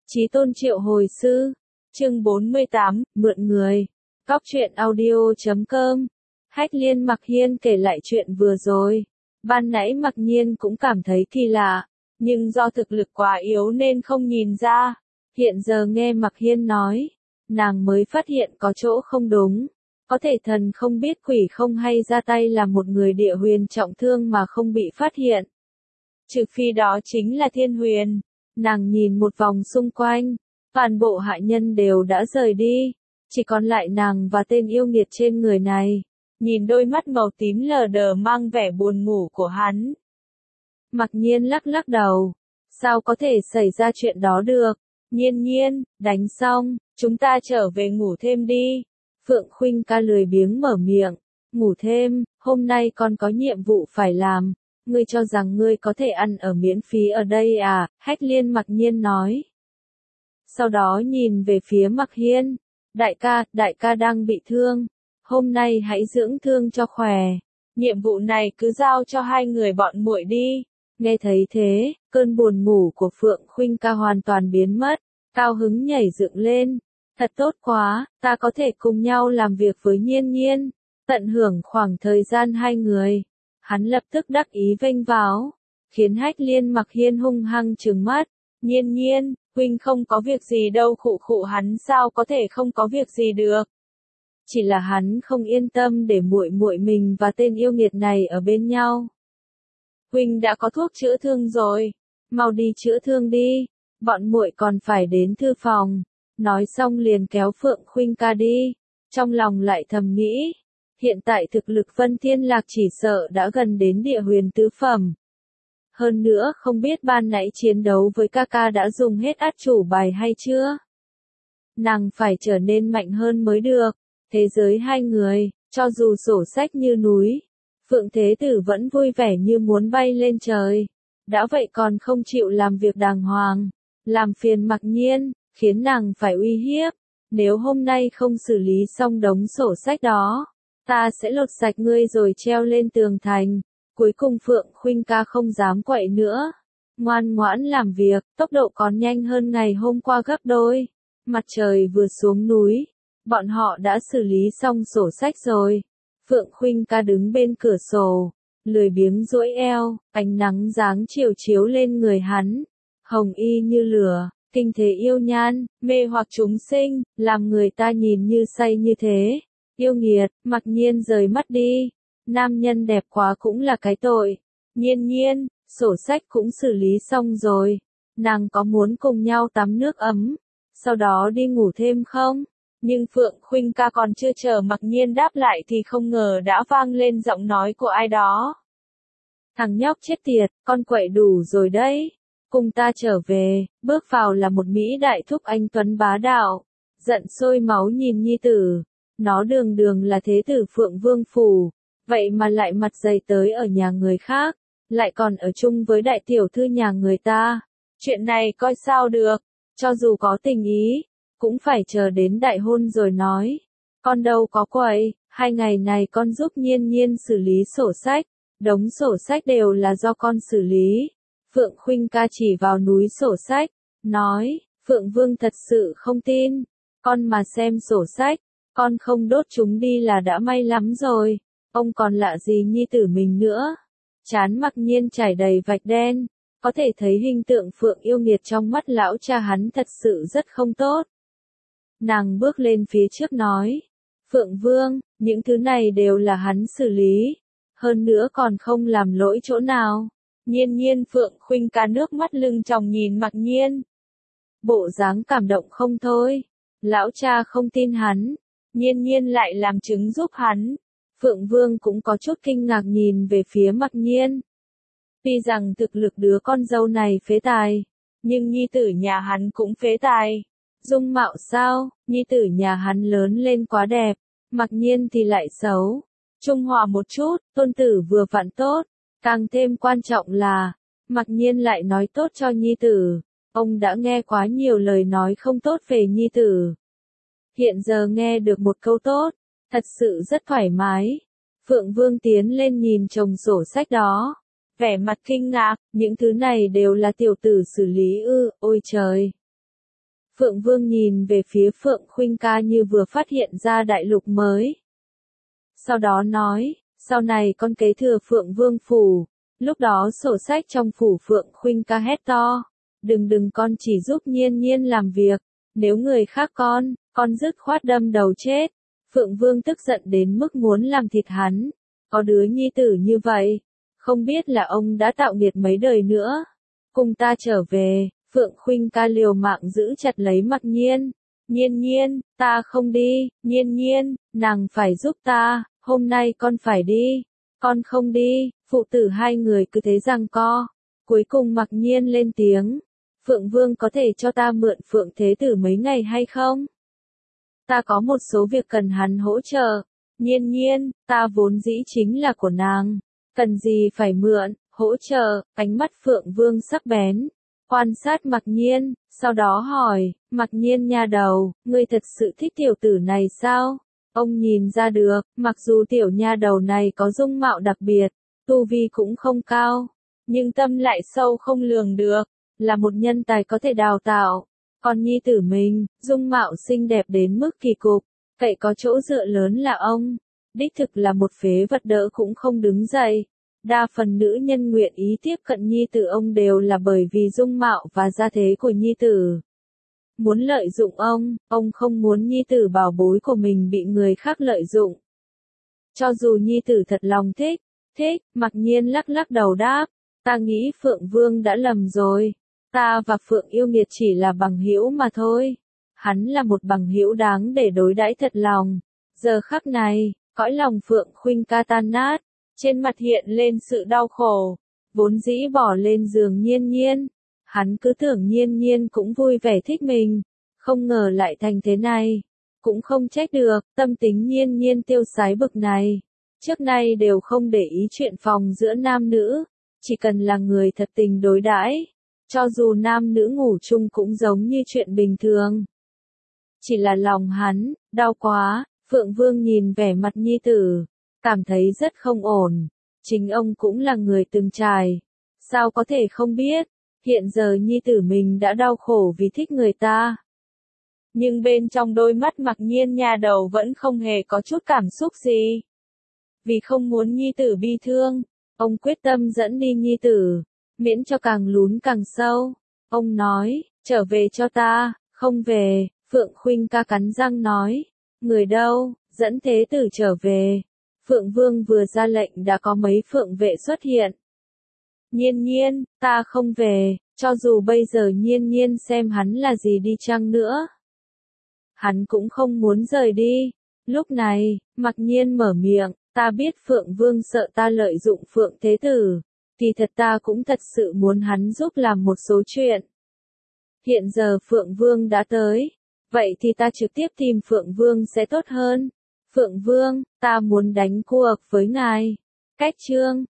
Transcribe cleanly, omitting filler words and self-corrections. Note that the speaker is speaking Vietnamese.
Chí Tôn triệu hồi sư. Chương 48, mượn người. Góc truyện audio.com. Hách Liên Mặc Hiên kể lại chuyện vừa rồi. Ban nãy Mặc Nhiên cũng cảm thấy kỳ lạ, nhưng do thực lực quá yếu nên không nhìn ra. Hiện giờ nghe Mặc Hiên nói, nàng mới phát hiện có chỗ không đúng. Có thể thần không biết quỷ không hay ra tay làm một người địa huyền trọng thương mà không bị phát hiện. Trừ phi đó chính là Thiên Huyền. Nàng nhìn một vòng xung quanh, toàn bộ hạ nhân đều đã rời đi, chỉ còn lại nàng và tên yêu nghiệt trên người này. Nhìn đôi mắt màu tím lờ đờ mang vẻ buồn ngủ của hắn, Mặc Nhiên lắc lắc đầu. Sao có thể xảy ra chuyện đó được? Nhiên Nhiên, đánh xong, chúng ta trở về ngủ thêm đi. Phượng Khuynh ca lười biếng mở miệng. Ngủ thêm, hôm nay con có nhiệm vụ phải làm. Ngươi cho rằng ngươi có thể ăn ở miễn phí ở đây à? Hách Liên Mặc Nhiên nói. Sau đó nhìn về phía Mặc Hiên. Đại ca đang bị thương. Hôm nay hãy dưỡng thương cho khỏe. Nhiệm vụ này cứ giao cho hai người bọn muội đi. Nghe thấy thế, cơn buồn ngủ của Phượng Khuynh ca hoàn toàn biến mất. Cao hứng nhảy dựng lên. Thật tốt quá, ta có thể cùng nhau làm việc với Nhiên Nhiên. Tận hưởng khoảng thời gian hai người. Hắn lập tức đắc ý vênh váo, khiến Hách Liên Mặc Hiên hung hăng trừng mắt. Nhiên Nhiên, huynh không có việc gì đâu. Khụ khụ, hắn sao có thể không có việc gì được? Chỉ là hắn không yên tâm để muội muội mình và tên yêu nghiệt này ở bên nhau. Huynh đã có thuốc chữa thương rồi, mau đi chữa thương đi, bọn muội còn phải đến thư phòng. Nói xong liền kéo Phượng Khuynh ca đi, trong lòng lại thầm nghĩ. Hiện tại thực lực Vân Thiên Lạc chỉ sợ đã gần đến địa huyền tứ phẩm. Hơn nữa không biết ban nãy chiến đấu với ca đã dùng hết át chủ bài hay chưa? Nàng phải trở nên mạnh hơn mới được. Thế giới hai người, cho dù sổ sách như núi, Phượng Thế Tử vẫn vui vẻ như muốn bay lên trời. Đã vậy còn không chịu làm việc đàng hoàng, làm phiền Mặc Nhiên, khiến nàng phải uy hiếp. Nếu hôm nay không xử lý xong đống sổ sách đó, ta sẽ lột sạch ngươi rồi treo lên tường thành. Cuối cùng Phượng Khuynh ca không dám quậy nữa. Ngoan ngoãn làm việc, tốc độ còn nhanh hơn ngày hôm qua gấp đôi. Mặt trời vừa xuống núi, bọn họ đã xử lý xong sổ sách rồi. Phượng Khuynh ca đứng bên cửa sổ, lười biếng duỗi eo, ánh nắng giáng chiều chiếu lên người hắn. Hồng y như lửa, kinh thế yêu nhan, mê hoặc chúng sinh, làm người ta nhìn như say như thế. Yêu nghiệt, Mặc Nhiên rời mắt đi. Nam nhân đẹp quá cũng là cái tội. Nhiên Nhiên, sổ sách cũng xử lý xong rồi. Nàng có muốn cùng nhau tắm nước ấm, sau đó đi ngủ thêm không? Nhưng Phượng Khuynh ca còn chưa chờ Mặc Nhiên đáp lại thì không ngờ đã vang lên giọng nói của ai đó. Thằng nhóc chết tiệt, con quậy đủ rồi đấy. Cùng ta trở về. Bước vào là một Mỹ đại thúc anh tuấn bá đạo. Giận sôi máu nhìn nhi tử. Nó đường đường là thế tử Phượng Vương phủ. Vậy mà lại mặt dày tới ở nhà người khác. Lại còn ở chung với đại tiểu thư nhà người ta. Chuyện này coi sao được. Cho dù có tình ý, cũng phải chờ đến đại hôn rồi nói. Con đâu có quậy, 2 ngày này con giúp Nhiên Nhiên xử lý sổ sách. Đống sổ sách đều là do con xử lý. Phượng Khuynh ca chỉ vào núi sổ sách, nói, Phượng Vương thật sự không tin. Con mà xem sổ sách, con không đốt chúng đi là đã may lắm rồi. Ông còn lạ gì nhi tử mình nữa. Trán Mặc Nhiên trải đầy vạch đen. Có thể thấy hình tượng Phượng yêu nghiệt trong mắt lão cha hắn thật sự rất không tốt. Nàng bước lên phía trước nói, Phượng Vương, những thứ này đều là hắn xử lý. Hơn nữa còn không làm lỗi chỗ nào. Nhiên Nhiên, Phượng Khuynh ca nước mắt lưng tròng nhìn Mặc Nhiên. Bộ dáng cảm động không thôi. Lão cha không tin hắn. Nhiên Nhiên lại làm chứng giúp hắn. Phượng Vương cũng có chút kinh ngạc nhìn về phía Mặc Nhiên. Tuy rằng thực lực đứa con dâu này phế tài, nhưng nhi tử nhà hắn cũng phế tài. Dung mạo sao, nhi tử nhà hắn lớn lên quá đẹp, Mặc Nhiên thì lại xấu. Trung hòa một chút, tôn tử vừa vặn tốt. Càng thêm quan trọng là, Mặc Nhiên lại nói tốt cho nhi tử. Ông đã nghe quá nhiều lời nói không tốt về nhi tử. Hiện giờ nghe được một câu tốt, thật sự rất thoải mái. Phượng Vương tiến lên nhìn chồng sổ sách đó. Vẻ mặt kinh ngạc, những thứ này đều là tiểu tử xử lý ư, ôi trời. Phượng Vương nhìn về phía Phượng Khuynh ca như vừa phát hiện ra đại lục mới. Sau đó nói, sau này con kế thừa Phượng Vương phủ. Lúc đó sổ sách trong phủ Phượng Khuynh ca hét to. Đừng con chỉ giúp Nhiên Nhiên làm việc. Nếu người khác con dứt khoát đâm đầu chết. Phượng Vương tức giận đến mức muốn làm thịt hắn. Có đứa nhi tử như vậy. Không biết là ông đã tạo nghiệt mấy đời nữa. Cùng ta trở về. Phượng Khuynh ca liều mạng giữ chặt lấy Mặc Nhiên. Nhiên Nhiên, ta không đi. Nhiên Nhiên, nàng phải giúp ta. Hôm nay con phải đi. Con không đi. Phụ tử hai người cứ thế giằng co. Cuối cùng Mặc Nhiên lên tiếng. Phượng Vương có thể cho ta mượn Phượng Thế Tử mấy ngày hay không? Ta có một số việc cần hắn hỗ trợ. Nhiên Nhiên, ta vốn dĩ chính là của nàng. Cần gì phải mượn, hỗ trợ. Ánh mắt Phượng Vương sắc bén. Quan sát Mặc Nhiên, sau đó hỏi, Mặc Nhiên nha đầu, ngươi thật sự thích tiểu tử này sao? Ông nhìn ra được, mặc dù tiểu nha đầu này có dung mạo đặc biệt, tu vi cũng không cao, nhưng tâm lại sâu không lường được, là một nhân tài có thể đào tạo. Còn nhi tử mình, dung mạo xinh đẹp đến mức kỳ cục, vậy có chỗ dựa lớn là ông. Đích thực là một phế vật đỡ cũng không đứng dậy. Đa phần nữ nhân nguyện ý tiếp cận nhi tử ông đều là bởi vì dung mạo và gia thế của nhi tử. Muốn lợi dụng ông không muốn nhi tử bảo bối của mình bị người khác lợi dụng. Cho dù nhi tử thật lòng thích, Mặc Nhiên lắc lắc đầu đáp, ta nghĩ Phượng Vương đã lầm rồi. Ta và Phượng Yêu Nghiệt chỉ là bằng hữu mà thôi. Hắn là một bằng hữu đáng để đối đãi thật lòng. Giờ khắc này, cõi lòng Phượng Khuynh ca tan nát, trên mặt hiện lên sự đau khổ. Vốn dĩ bỏ lên giường Nhiên Nhiên, hắn cứ tưởng Nhiên Nhiên cũng vui vẻ thích mình, không ngờ lại thành thế này. Cũng không trách được, tâm tính Nhiên Nhiên tiêu sái bực này. Trước nay đều không để ý chuyện phòng giữa nam nữ, chỉ cần là người thật tình đối đãi, cho dù nam nữ ngủ chung cũng giống như chuyện bình thường. Chỉ là lòng hắn, đau quá. Phượng Vương nhìn vẻ mặt nhi tử, cảm thấy rất không ổn. Chính ông cũng là người từng trải, sao có thể không biết, hiện giờ nhi tử mình đã đau khổ vì thích người ta. Nhưng bên trong đôi mắt Mặc Nhiên nhà đầu vẫn không hề có chút cảm xúc gì. Vì không muốn nhi tử bi thương, ông quyết tâm dẫn đi nhi tử, miễn cho càng lún càng sâu. Ông nói, trở về cho ta, không về. Phượng Khuynh ca cắn răng nói, người đâu, dẫn thế tử trở về. Phượng Vương vừa ra lệnh đã có mấy phượng vệ xuất hiện. Nhiên Nhiên, ta không về, cho dù bây giờ Nhiên Nhiên xem hắn là gì đi chăng nữa. Hắn cũng không muốn rời đi. Lúc này, Mặc Nhiên mở miệng, ta biết Phượng Vương sợ ta lợi dụng Phượng Thế Tử. Kỳ thật ta cũng thật sự muốn hắn giúp làm một số chuyện. Hiện giờ Phượng Vương đã tới. Vậy thì ta trực tiếp tìm Phượng Vương sẽ tốt hơn. Phượng Vương, ta muốn đánh cuộc với ngài. Cách chương